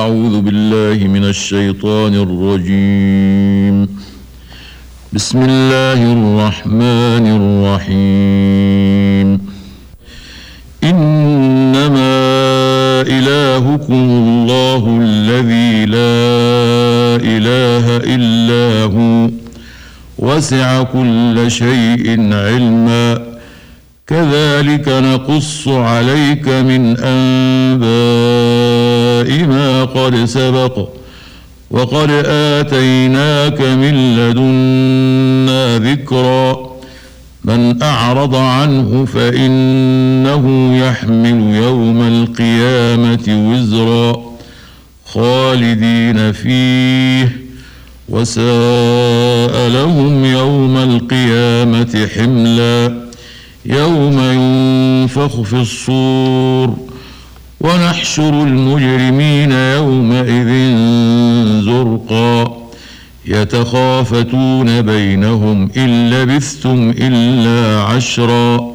أعوذ بالله من الشيطان الرجيم. بسم الله الرحمن الرحيم. إنما إلهكم الله الذي لا إله إلا هو وسع كل شيء علما كذلك نقص عليك من أنباء ما قد سبق وقد آتيناك من لدنا ذكرا من أعرض عنه فإنه يحمل يوم القيامة وزرا خالدين فيه وساء لهم يوم القيامة حملا يوم ينفخ في الصور ونحشر المجرمين يومئذ زرقا يتخافتون بينهم إن لبثتم إلا عشرا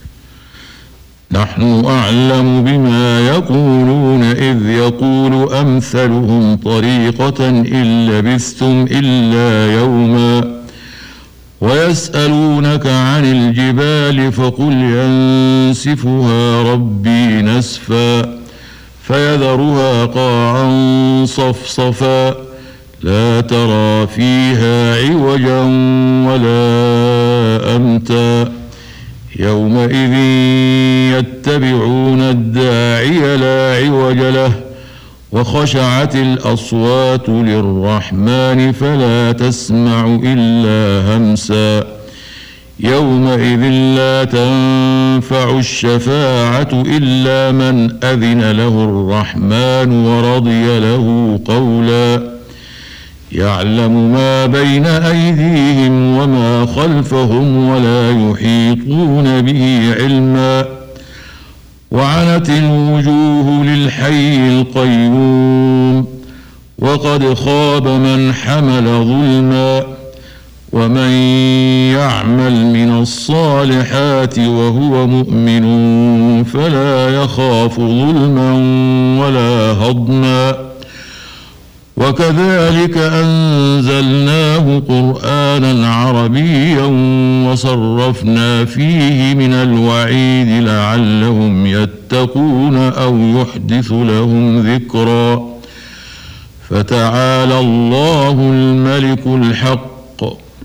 نحن أعلم بما يقولون إذ يقول أمثلهم طريقة إن لبثتم إلا يوما ويسألونك عن الجبال فقل ينسفها ربي نسفا فيذرها قاعا صفصفا لا ترى فيها عوجا ولا أمتا يومئذ يتبعون الداعي لا عوج له وخشعت الأصوات للرحمن فلا تسمع إلا همسا يومئذ لا تنفع الشفاعة إلا من أذن له الرحمن ورضي له قولا يعلم ما بين أيديهم وما خلفهم ولا يحيطون به علما وعنت الوجوه للحي القيوم وقد خاب من حمل ظلما ومن يعمل من الصالحات وهو مؤمن فلا يخاف ظلما ولا هضما وكذلك أنزلناه قرآنا عربيا وصرفنا فيه من الوعيد لعلهم يتقون أو يحدث لهم ذكرا فتعالى الله الملك الحق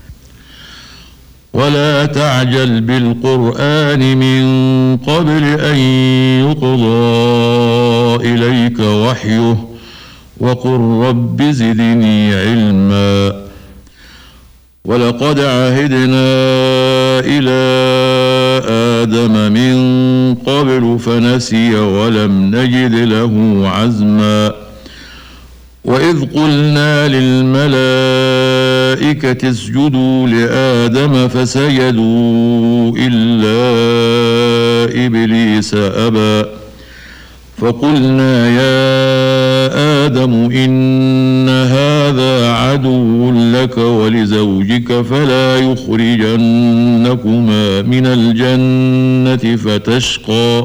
ولا تعجل بالقرآن من قبل أن يقضى إليك وحيه وقل رب زدني علما ولقد عهدنا إلى آدم من قبل فنسي ولم نجد له عزما وإذ قلنا للملائكة اسجدوا لآدم فسجدوا إلا إبليس أبى فقلنا يا آدم إن هذا عدو لك ولزوجك فلا يخرجنكما من الجنة فتشقى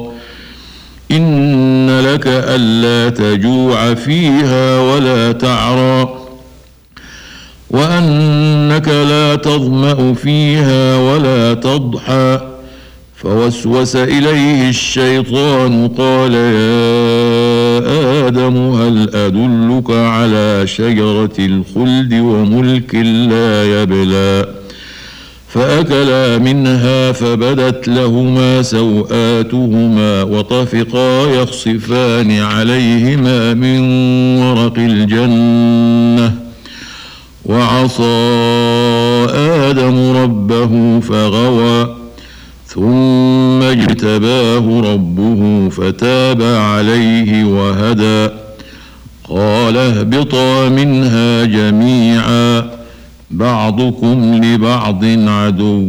إن لك ألا تجوع فيها ولا تعرى وأنك لا تظمأ فيها ولا تضحى فوسوس إليه الشيطان قال يا آدم هل أدلك على شجرة الخلد وملك لا يبلى فأكلا منها فبدت لهما سوآتهما وطفقا يخصفان عليهما من ورق الجنة وعصى آدم ربه فغوى ثم اجتباه ربه فتاب عليه وهدى قال اهبطا منها جميعا بعضكم لبعض عدو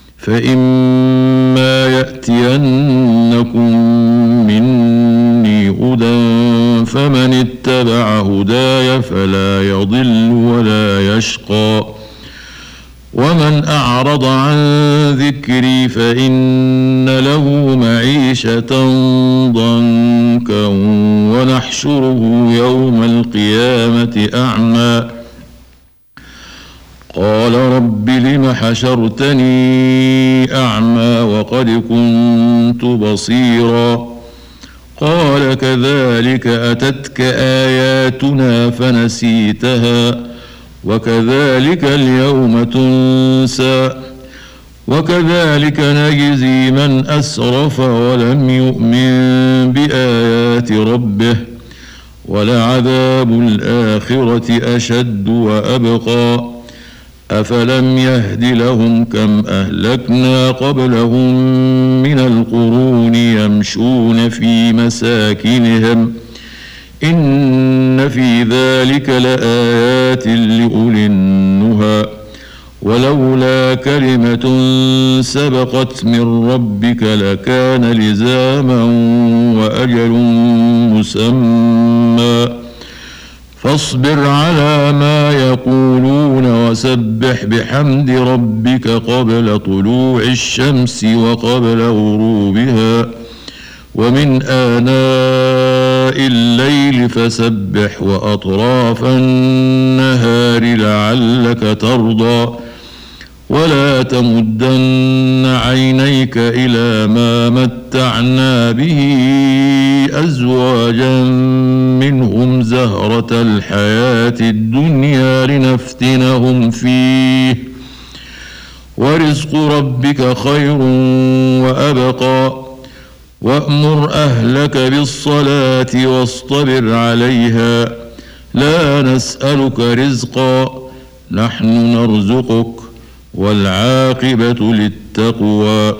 فإما يأتينكم مني هدى فمن اتبع هداي فلا يضل ولا يشقى ومن أعرض عن ذكري فإن له معيشة ضنكا ونحشره يوم القيامة أعمى قال رب لم حشرتني أعمى وقد كنت بصيرا قال كذلك أتتك آياتنا فنسيتها وكذلك اليوم تنسى وكذلك نجزي من أسرف ولم يؤمن بآيات ربه ولعذاب الآخرة أشد وأبقى أفلم يهد لهم كم أهلكنا قبلهم من القرون يمشون في مساكنهم إن في ذلك لآيات لأولي النهى ولولا كلمة سبقت من ربك لكان لزاما وأجل مسمى فاصبر على ما يقولون وسبح بحمد ربك قبل طلوع الشمس وقبل غروبها ومن آناء الليل فسبح وأطراف النهار لعلك ترضى ولا تمدن عينيك إلى ما متعنا به أزواجا منهم زهرة الحياة الدنيا لنفتنهم فيه ورزق ربك خير وأبقى وأمر أهلك بالصلاة واصطبر عليها لا نسألك رزقا نحن نرزقك والعاقبة للتقوى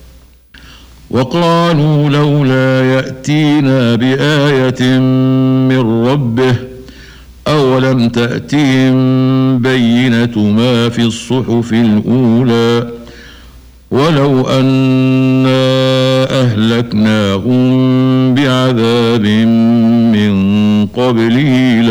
وقالوا لولا يأتينا بآية من ربه أولم تأتهم بينة ما في الصحف الأولى ولو أنا أهلكناهم بعذاب من قبله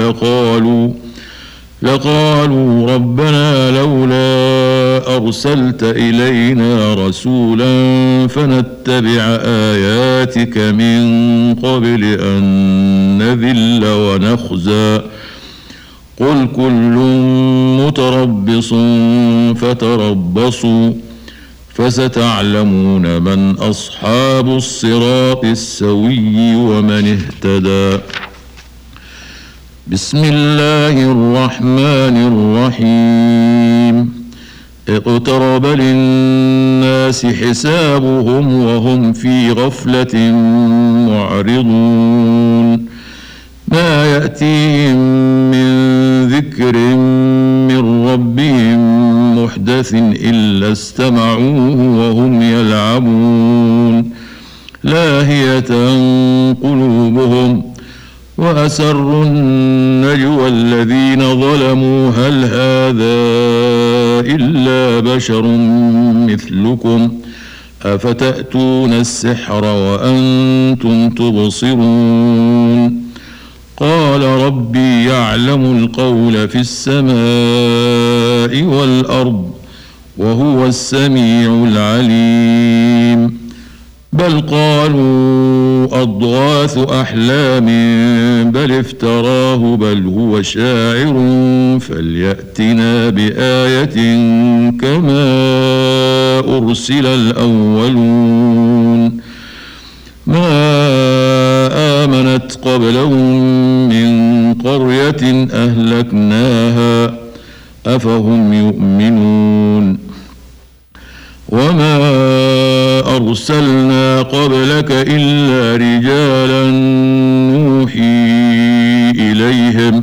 لقالوا ربنا لولا أرسلت إلينا رسولا فنتبع آياتك من قبل أن نذل ونخزى قل كل متربص فتربصوا فستعلمون من أصحاب الصراط السوي ومن اهتدى بسم الله الرحمن الرحيم اقترب للناس حسابهم وهم في غفلة معرضون ما يأتيهم من ذكر من ربهم محدث إلا استمعوه وهم يلعبون لاهية قلوبهم وأسروا النجوى الذين ظلموا هل هذا إلا بشر مثلكم أفتأتون السحر وأنتم تبصرون قال ربي يعلم القول في السماء والأرض وهو السميع العليم بل قالوا أضغاث أحلام بل افتراه بل هو شاعر فليأتنا بآية كما أرسل الأولون ما آمنت قبلهم من قرية أهلكناها أفهم يؤمنون وما أرسلنا قبلك إلا رجالا نوحي إليهم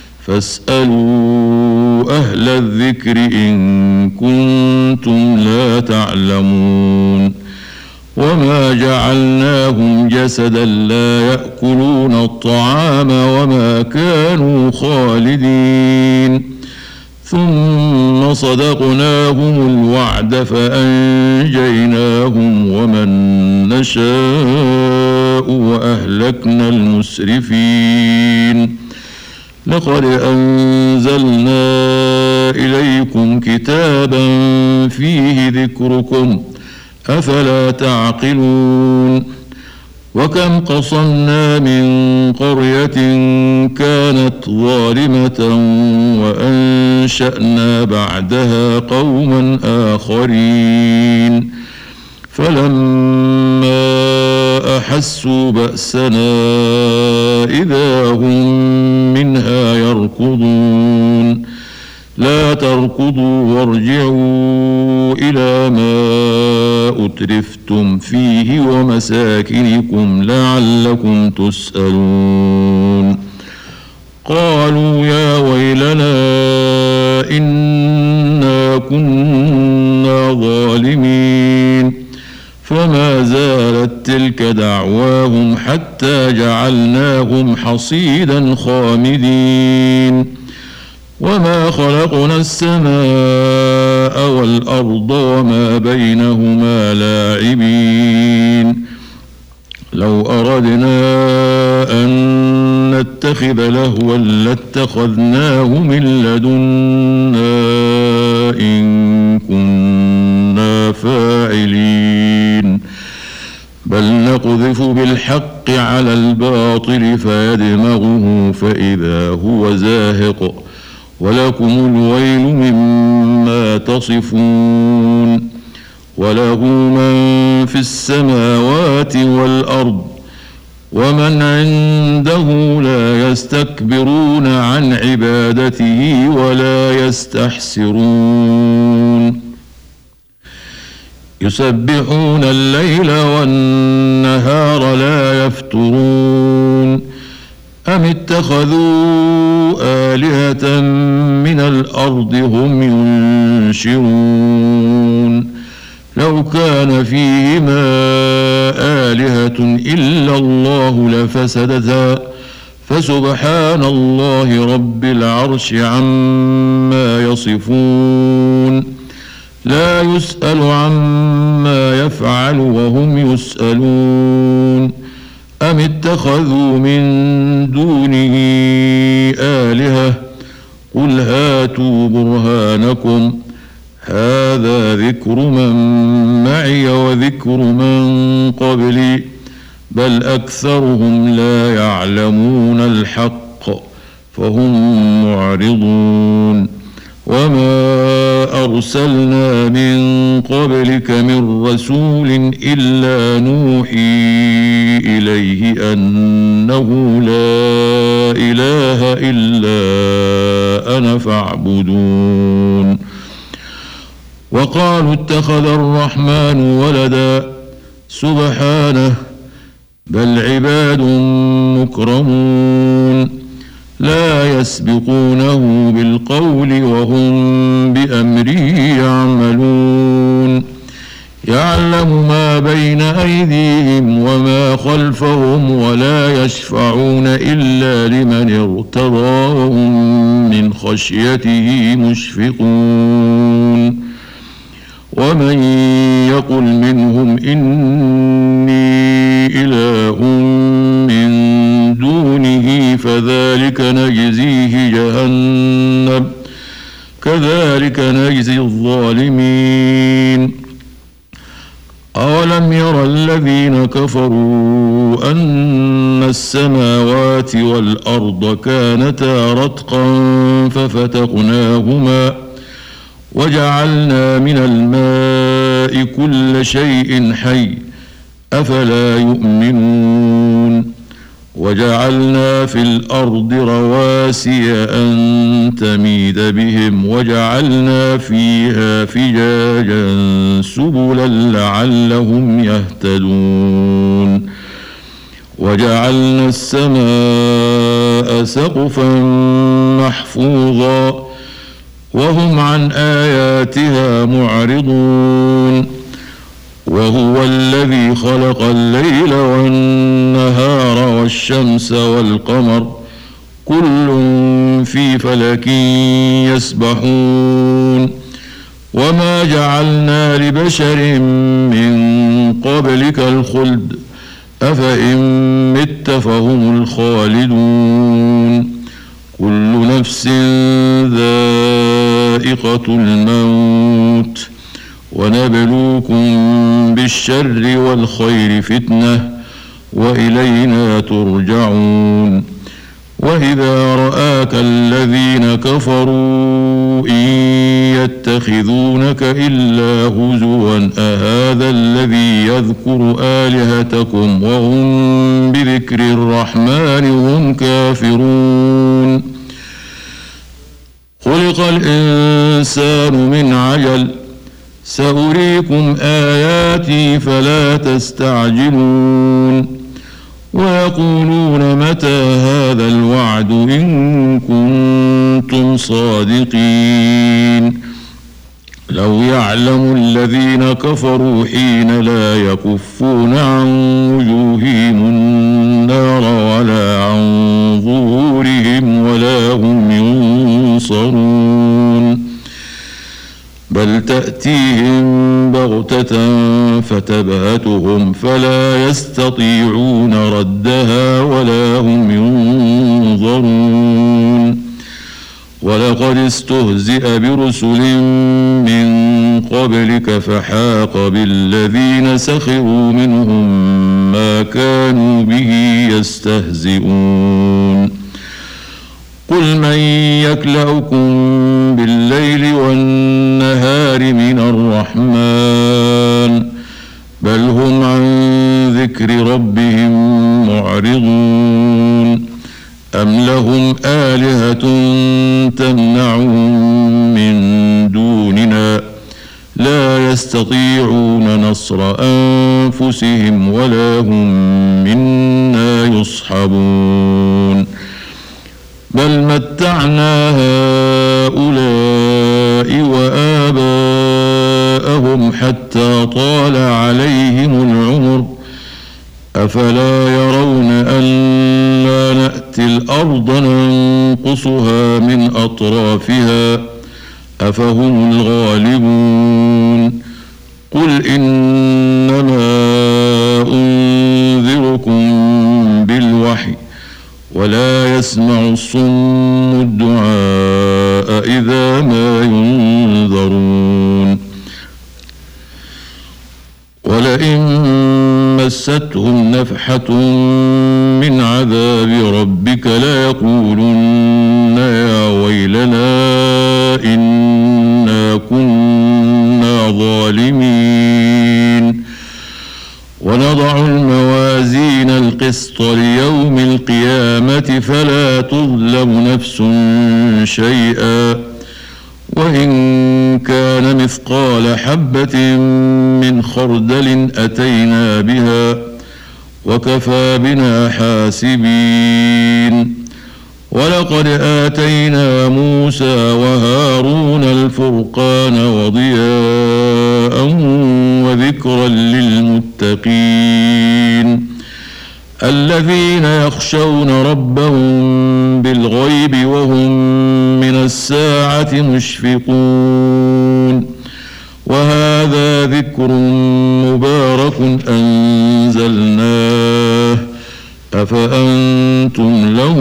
فاسألوا أهل الذكر إن كنتم لا تعلمون وما جعلناهم جسدا لا يأكلون الطعام وما كانوا خالدين ثم صدقناهم الوعد فأنجيناهم ومن نشاء وأهلكنا المسرفين لقد أنزلنا إليكم كتابا فيه ذكركم أفلا تعقلون وكم قصمنا من قرية كانت ظالمة وأنشأنا بعدها قوما آخرين فلما أحسوا بأسنا إذا هم منها يركضون لا تركضوا وارجعوا إلى ما أترفتم فيه ومساكنكم لعلكم تسألون قالوا يا ويلنا إنا كنا ظالمين فما زالت تلك دعواهم حتى جعلناهم حصيدا خامدين وما خلقنا السماء والأرض وما بينهما لاعبين لو أردنا أن نتخذ لهوا لاتخذناه من لدنا إن كنا فاعلين بل نقذف بالحق على الباطل فيدمغه فإذا هو زاهق ولكم الويل مما تصفون وله من في السماوات والأرض ومن عنده لا يستكبرون عن عبادته ولا يستحسرون يسبحون الليل والنهار لا يفترون أم اتخذوا آلهة من الأرض هم ينشرون لو كان فيهما آلهة إلا الله لفسدتا فسبحان الله رب العرش عما يصفون لا يسأل عما يفعل وهم يسألون أم اتخذوا من دونه آلهة قل هاتوا برهانكم هذا ذكر من معي وذكر من قبلي بل أكثرهم لا يعلمون الحق فهم معرضون وما أرسلنا من قبلك من رسول إلا نوحي إليه أنه لا إله إلا أنا فاعبدون وقالوا اتخذ الرحمن ولدا سبحانه بل عباد مكرمون لا يسبقونه بالقول وهم بأمره يعملون يعلم ما بين أيديهم وما خلفهم ولا يشفعون إلا لمن ارتضى وهم من خشيته مشفقون ومن يقل منهم إني إله من دونه فذلك نجزيه جهنم كذلك نجزي الظالمين أولم ير الذين كفروا أن السماوات والأرض كانتا رتقا ففتقناهما وجعلنا من الماء كل شيء حي أفلا يؤمنون وجعلنا في الأرض رواسي أن تميد بهم وجعلنا فيها فجاجا سبلا لعلهم يهتدون وجعلنا السماء سقفا محفوظا وهم عن آياتها معرضون وهو الذي خلق الليل والنهار والشمس والقمر كل في فلك يسبحون وما جعلنا لبشر من قبلك الخلد أفإن مت فهم الخالدون كل نفس ذائقة الموت ونبلوكم بالشر والخير فتنة وإلينا ترجعون وإذا رآك الذين كفروا إن يتخذونك إلا هزوا أهذا الذي يذكر آلهتكم وهم بذكر الرحمن هم كافرون خلق الإنسان من عجل سأريكم آياتي فلا تستعجلون ويقولون متى هذا الوعد إن كنتم صادقين لو يعلم الذين كفروا حين لا يكفون عن وجوههم النار ولا عن ظهورهم ولا هم ينصرون بل تأتيهم بغتة فتبهتهم فلا يستطيعون ردها ولا هم ينظرون ولقد استهزئ برسل من قبلك فحاق بالذين سخروا منهم ما كانوا به يستهزئون قل من يكلؤكم بالليل والنهار من الرحمن بل هم عن ذكر ربهم معرضون أم لهم آلهة تمنعهم من دوننا لا يستطيعون نصر أنفسهم ولا هم منا يصحبون بل متعنا هؤلاء وآباءهم حتى طال عليهم العمر أفلا يرون أنا نأتي الأرض ننقصها من أطرافها أفهم الغالبون قل إنما أنذركم بالوحي ولا يسمع الصم الدعاء إذا ما ينذرون ولئن مستهم نفحة من عذاب ربك ليقولن يا ويلنا إنا كنا ظالمين ونضع الموازين القسط ليوم القيامة فلا تظلم نفس شيئا وإن كان مثقال حبة من خردل أتينا بها وكفى بنا حاسبين ولقد آتينا موسى وهارون الفرقان وضياء وذكرا للمتقين الذين يخشون ربهم بالغيب وهم من الساعة مشفقون وهذا ذكر مبارك أنزلناه أفأنتم له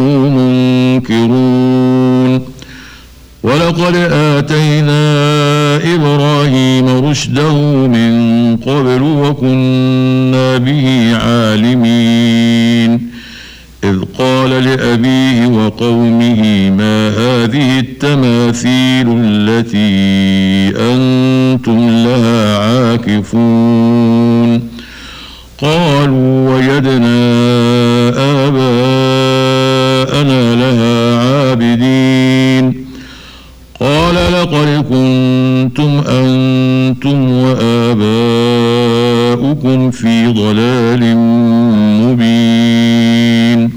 منكرون ولقد آتينا إبراهيم رشده من قبل وكنا به عالمين إذ قال لأبيه وقومه ما هذه التماثيل التي أنتم لها عاكفون قالوا وجدنا آباءنا لها عابدين قال لقد كنتم أنتم وآباؤكم في ضلال مبين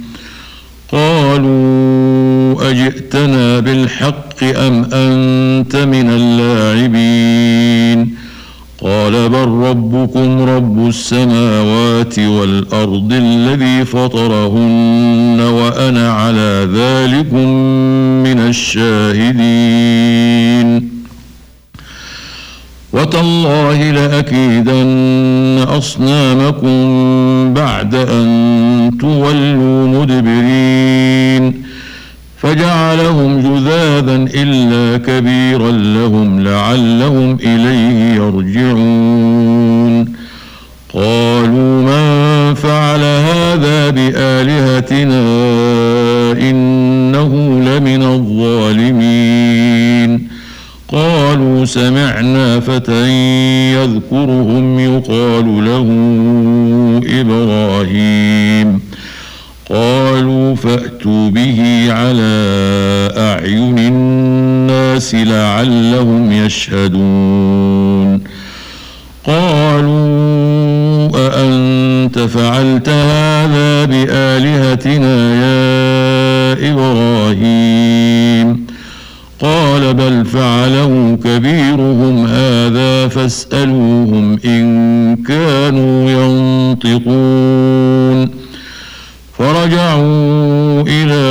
قالوا أجئتنا بالحق أم أنت من اللاعبين قال بل ربكم رب السماوات والأرض الذي فطرهن وأنا على ذلكم من الشاهدين وتالله لأكيدن أصنامكم بعد أن تولوا مدبرين فجعلهم جذاذا إلا كبيرا لهم لعلهم إليه يرجعون قالوا من فعل هذا بآلهتنا إنه لمن الظالمين قالوا سمعنا فتى يذكرهم يقال له إبراهيم قالوا فأتوا به على أعين الناس لعلهم يشهدون قالوا أأنت فعلت هذا بآلهتنا يا إبراهيم قال بل فعله كبيرهم هذا فاسألوهم إن كانوا ينطقون فرجعوا إلى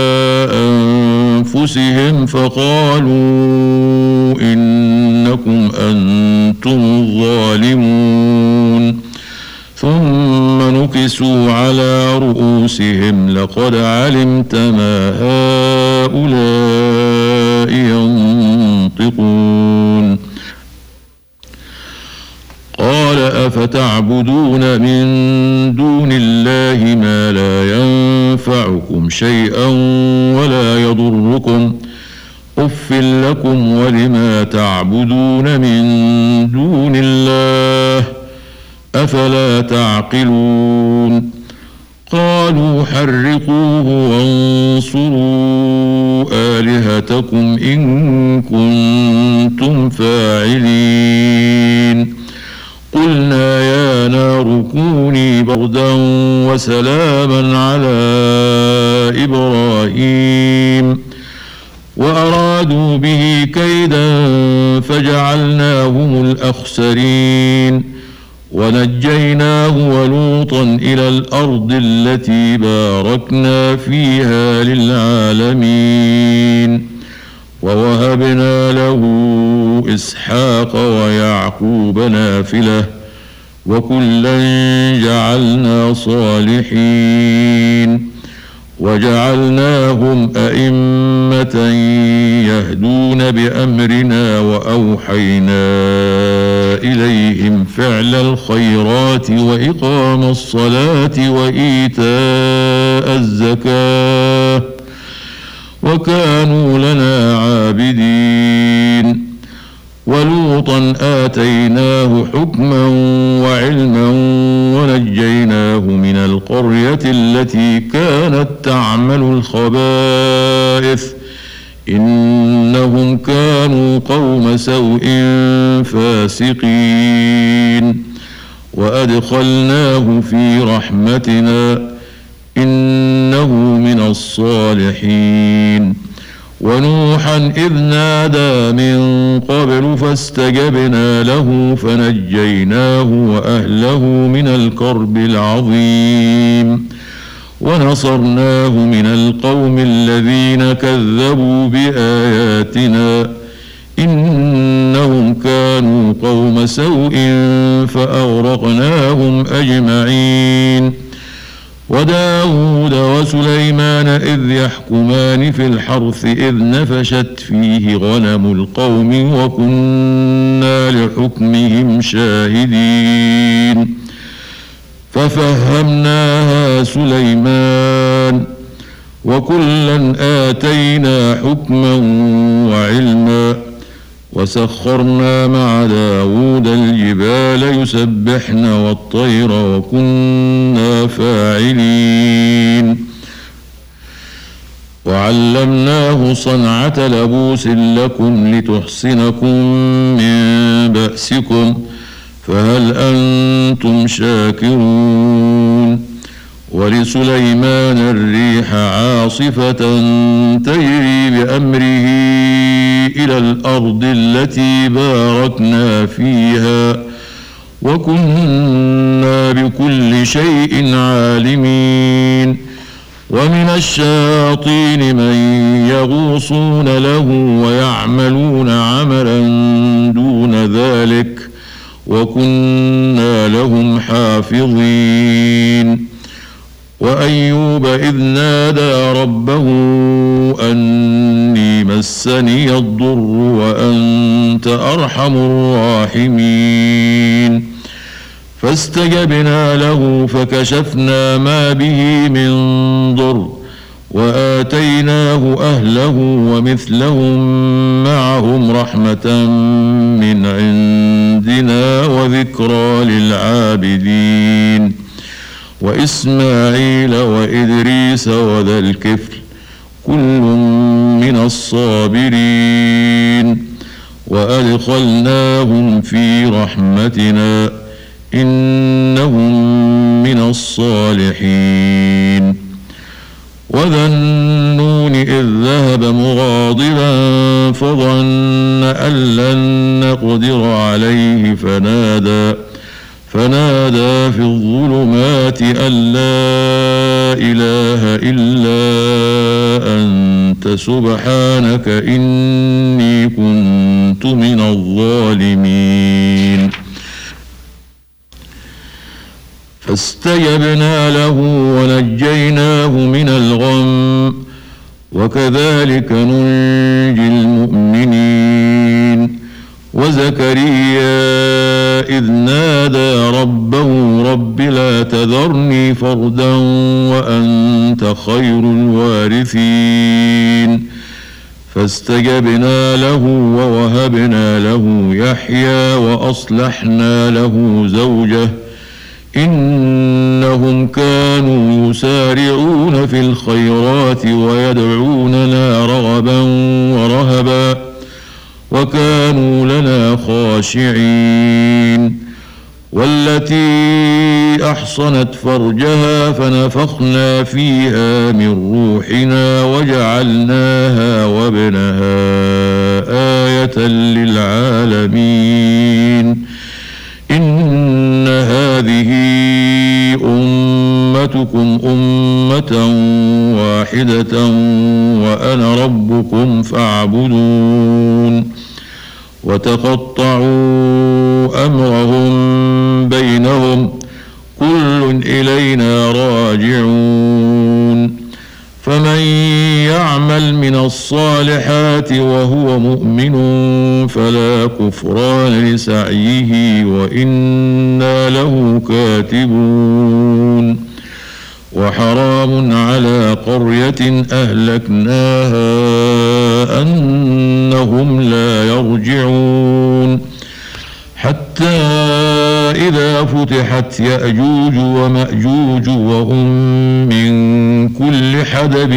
أنفسهم فقالوا إنكم أنتم الظالمون ثم نكسوا على رؤوسهم لقد علمت ما هؤلاء ينطقون قال أفتعبدون من دون الله ما لا ينفعكم شيئا ولا يضركم أف لكم ولما تعبدون من دون الله أفلا تعقلون قالوا حرقوه وانصروا آلهتكم إن كنتم فاعلين قلنا يا نار كوني بردا وسلاما على إبراهيم وأرادوا به كيدا فجعلناهم الأخسرين ونجيناه ولوطا إلى الأرض التي باركنا فيها للعالمين ووهبنا له إسحاق ويعقوب نافلة وكلا جعلنا صالحين وجعلناهم أئمة يهدون بأمرنا وأوحينا إليهم فعل الخيرات وإقام الصلاة وإيتاء الزكاة وكانوا لنا عابدين ولوطا آتيناه حكما وعلما ونجيناه من القرية التي كانت تعمل الخبائث إنهم كانوا قوم سوء فاسقين وأدخلناه في رحمتنا إنه من الصالحين ونوحا إذ نادى من قبل فاستجبنا له فنجيناه وأهله من الكرب العظيم ونصرناه من القوم الذين كذبوا بآياتنا إنهم كانوا قوم سوء فأغرقناهم أجمعين وداود وسليمان إذ يحكمان في الحرث إذ نفشت فيه غنم القوم وكنا لحكمهم شاهدين ففهمناها سليمان وكلا آتينا حكما وعلما وسخرنا مع داود الجبال يسبحن والطير وكنا فاعلين وعلمناه صنعة لبوس لكم لتحصنكم من بأسكم فهل أنتم شاكرون ولسليمان الريح عاصفة تجري بأمره إلى الأرض التي باركنا فيها وكنا بكل شيء عالمين ومن الشياطين من يغوصون له ويعملون عملا دون ذلك وكنا لهم حافظين وأيوب إذ نادى ربه مسني الضر وأنت أرحم الراحمين فاستجبنا له فكشفنا ما به من ضر وآتيناه أهله ومثلهم معهم رحمة من عندنا وذكرى للعابدين وإسماعيل وإدريس وذا الكفل كل من الصابرين وأدخلناهم في رحمتنا إنهم من الصالحين وذا النون إذ ذهب مغاضبا فظن أن لن نقدر عليه فنادى في الظلمات أن لا إله إلا أنت سبحانك إني كنت من الظالمين فاستجبنا له ونجيناه من الغم وكذلك ننجي المؤمنين وزكريا إذ نادى ربه رب لا تذرني فردا وأنت خير الوارثين فاستجبنا له ووهبنا له يحيى وأصلحنا له زوجه إنهم كانوا يسارعون في الخيرات ويدعوننا رغبا ورهبا وكانوا لنا خاشعين والتي أحصنت فرجها فنفخنا فيها من روحنا وجعلناها وابنها آية للعالمين إن هذه أمتكم أمة واحدة وأنا ربكم فاعبدون وتقطعوا أمرهم بينهم كل إلينا راجعون فمن يعمل من الصالحات وهو مؤمن فلا كفران لسعيه وإنا له كاتبون وحرام على قرية أهلكناها أنهم لا يرجعون حتى إذا فتحت يأجوج ومأجوج وهم من كل حدب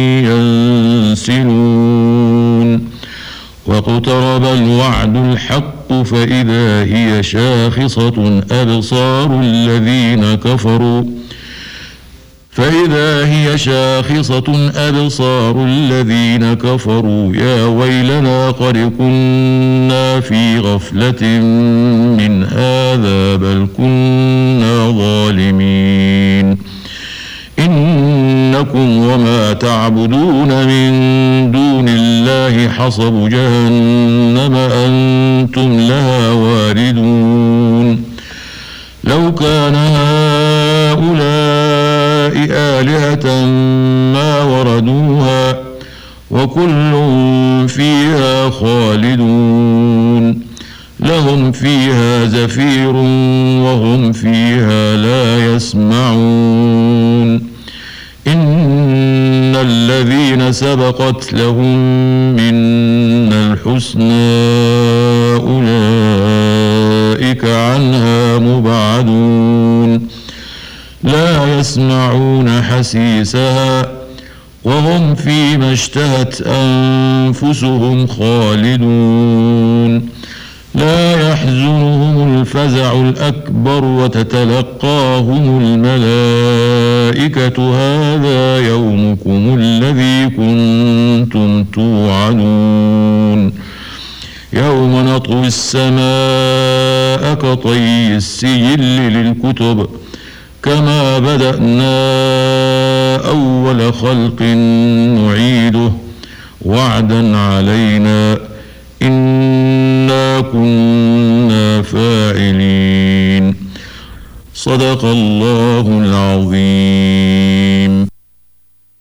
ينسلون واقترب الوعد الحق فإذا هي شاخصة أبصار الذين كفروا يا ويلنا قد كنا في غفلة من هذا بل كنا ظالمين إنكم وما تعبدون من دون الله حصب جهنم أنتم لها واردون لو كان هؤلاء آلهة ما وردوها وكل فيها خالدون لهم فيها زفير وهم فيها لا يسمعون إن الذين سبقت لهم منا الحسنى أولئك عنها مبعدون لا يسمعون حسيسها وهم فيما اشتهت أنفسهم خالدون لا يحزنهم الفزع الأكبر وتتلقاهم الملائكة هذا يومكم الذي كنتم توعدون يوم نطوي السماء كطي السجل للكتب كما بدأنا أول خلق نعيده وعدا علينا إنا كنا فاعلين صدق الله العظيم.